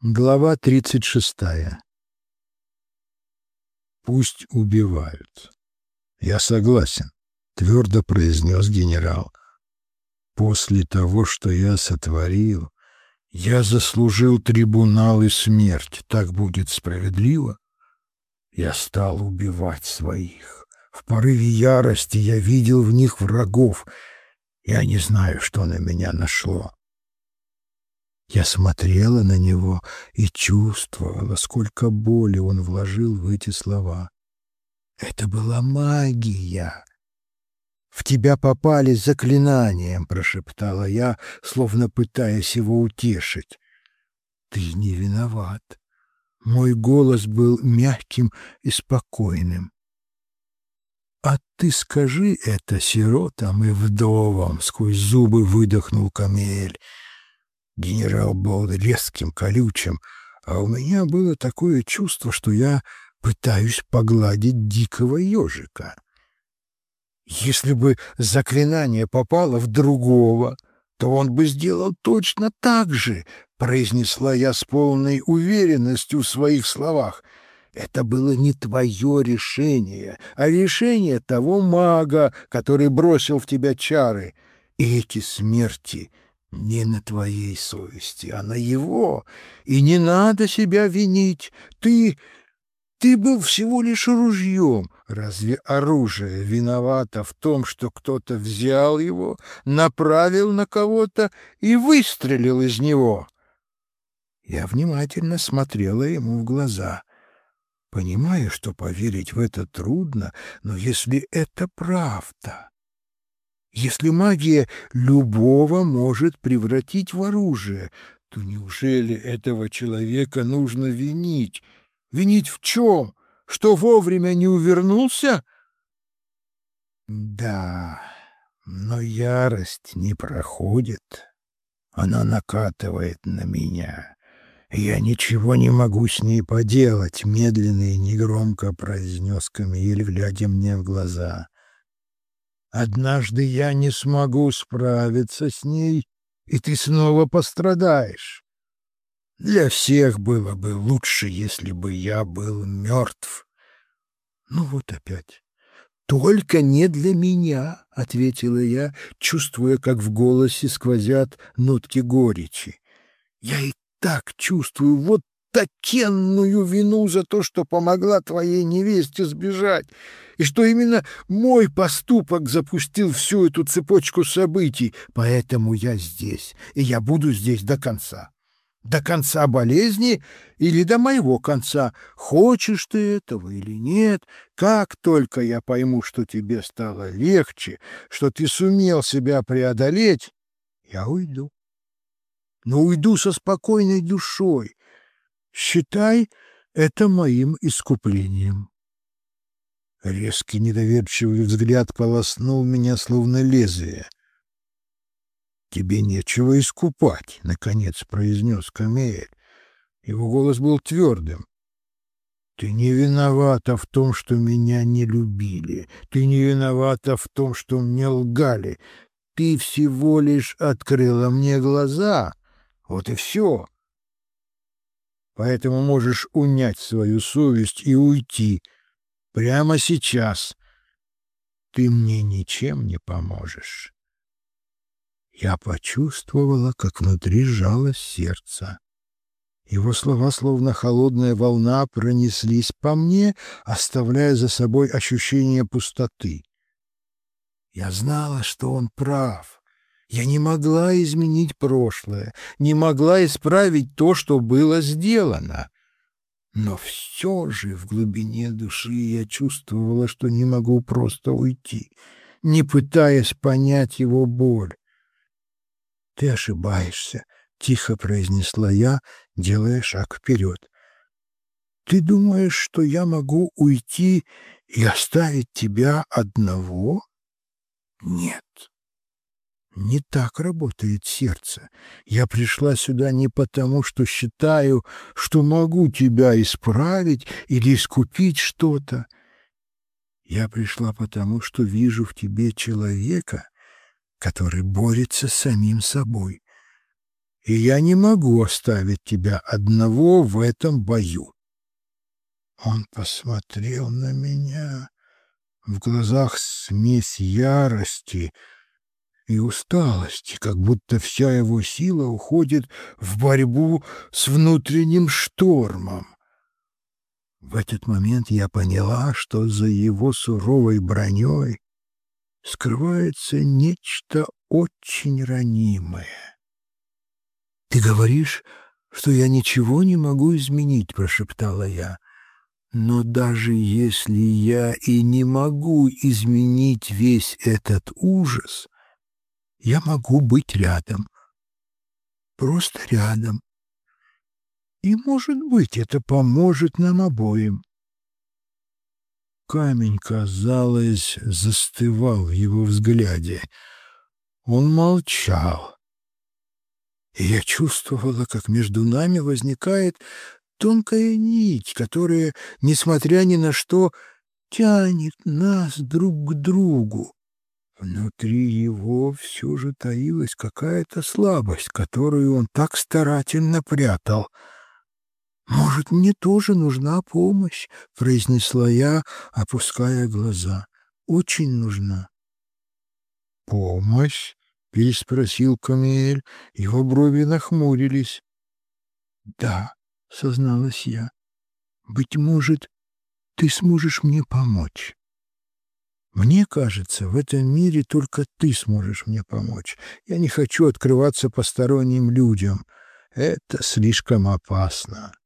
Глава 36. «Пусть убивают. Я согласен», — твердо произнес генерал. «После того, что я сотворил, я заслужил трибунал и смерть. Так будет справедливо? Я стал убивать своих. В порыве ярости я видел в них врагов. Я не знаю, что на меня нашло. Я смотрела на него и чувствовала, сколько боли он вложил в эти слова. Это была магия. «В тебя попали заклинанием», — прошептала я, словно пытаясь его утешить. «Ты не виноват». Мой голос был мягким и спокойным. «А ты скажи это сиротам и вдовам», — сквозь зубы выдохнул Камель. Генерал был резким, колючим, а у меня было такое чувство, что я пытаюсь погладить дикого ежика. Если бы заклинание попало в другого, то он бы сделал точно так же, произнесла я с полной уверенностью в своих словах. Это было не твое решение, а решение того мага, который бросил в тебя чары. И эти смерти не на твоей совести, а на его. И не надо себя винить. Ты был всего лишь ружьем. Разве оружие виновато в том, что кто-то взял его, направил на кого-то и выстрелил из него? Я внимательно смотрела ему в глаза. Понимаю, что поверить в это трудно, но если это правда, если магия любого может превратить в оружие, то неужели этого человека нужно винить? Винить в чем? Что вовремя не увернулся? Да, но ярость не проходит. Она накатывает на меня. «Я ничего не могу с ней поделать», — медленно и негромко произнес Камиэль, глядя мне в глаза. «Однажды я не смогу справиться с ней, и ты снова пострадаешь. Для всех было бы лучше, если бы я был мертв». Ну вот опять. «Только не для меня», — ответила я, чувствуя, как в голосе сквозят нотки горечи. «Я и так чувствую вот такенную вину за то, что помогла твоей невесте сбежать, и что именно мой поступок запустил всю эту цепочку событий, поэтому я здесь, и я буду здесь до конца. До конца болезни или до моего конца, хочешь ты этого или нет. Как только я пойму, что тебе стало легче, что ты сумел себя преодолеть, я уйду. Но уйду со спокойной душой. Считай это моим искуплением». Резкий недоверчивый взгляд полоснул меня, словно лезвие. «Тебе нечего искупать», — наконец произнес Камеэль. Его голос был твердым. «Ты не виновата в том, что меня не любили. Ты не виновата в том, что мне лгали. Ты всего лишь открыла мне глаза. Вот и все. Поэтому можешь унять свою совесть и уйти. Прямо сейчас. Ты мне ничем не поможешь». Я почувствовала, как внутри сжалось сердце. Его слова, словно холодная волна, пронеслись по мне, оставляя за собой ощущение пустоты. Я знала, что он прав. Я не могла изменить прошлое, не могла исправить то, что было сделано. Но все же в глубине души я чувствовала, что не могу просто уйти, не пытаясь понять его боль. «Ты ошибаешься», — тихо произнесла я, делая шаг вперед. «Ты думаешь, что я могу уйти и оставить тебя одного? Нет, не так работает сердце. Я пришла сюда не потому, что считаю, что могу тебя исправить или искупить что-то. Я пришла потому, что вижу в тебе человека, который борется с самим собой. и я не могу оставить тебя одного в этом бою». Он посмотрел на меня. В глазах смесь ярости и усталости, как будто вся его сила уходит в борьбу с внутренним штормом. В этот момент я поняла, что за его суровой броней скрывается нечто очень ранимое. «Ты говоришь, что я ничего не могу изменить», — прошептала я. «Но даже если я и не могу изменить весь этот ужас, я могу быть рядом, просто рядом. И, может быть, это поможет нам обоим». Камень, казалось, застывал в его взгляде. Он молчал. И я чувствовала, как между нами возникает тонкая нить, которая, несмотря ни на что, тянет нас друг к другу. Внутри его все же таилась какая-то слабость, которую он так старательно прятал. «Может, мне тоже нужна помощь?» — произнесла я, опуская глаза. «Очень нужна». «Помощь?» — переспросил Камиэль. Его брови нахмурились. «Да», — созналась я, — «быть может, ты сможешь мне помочь. Мне кажется, в этом мире только ты сможешь мне помочь. Я не хочу открываться посторонним людям. Это слишком опасно».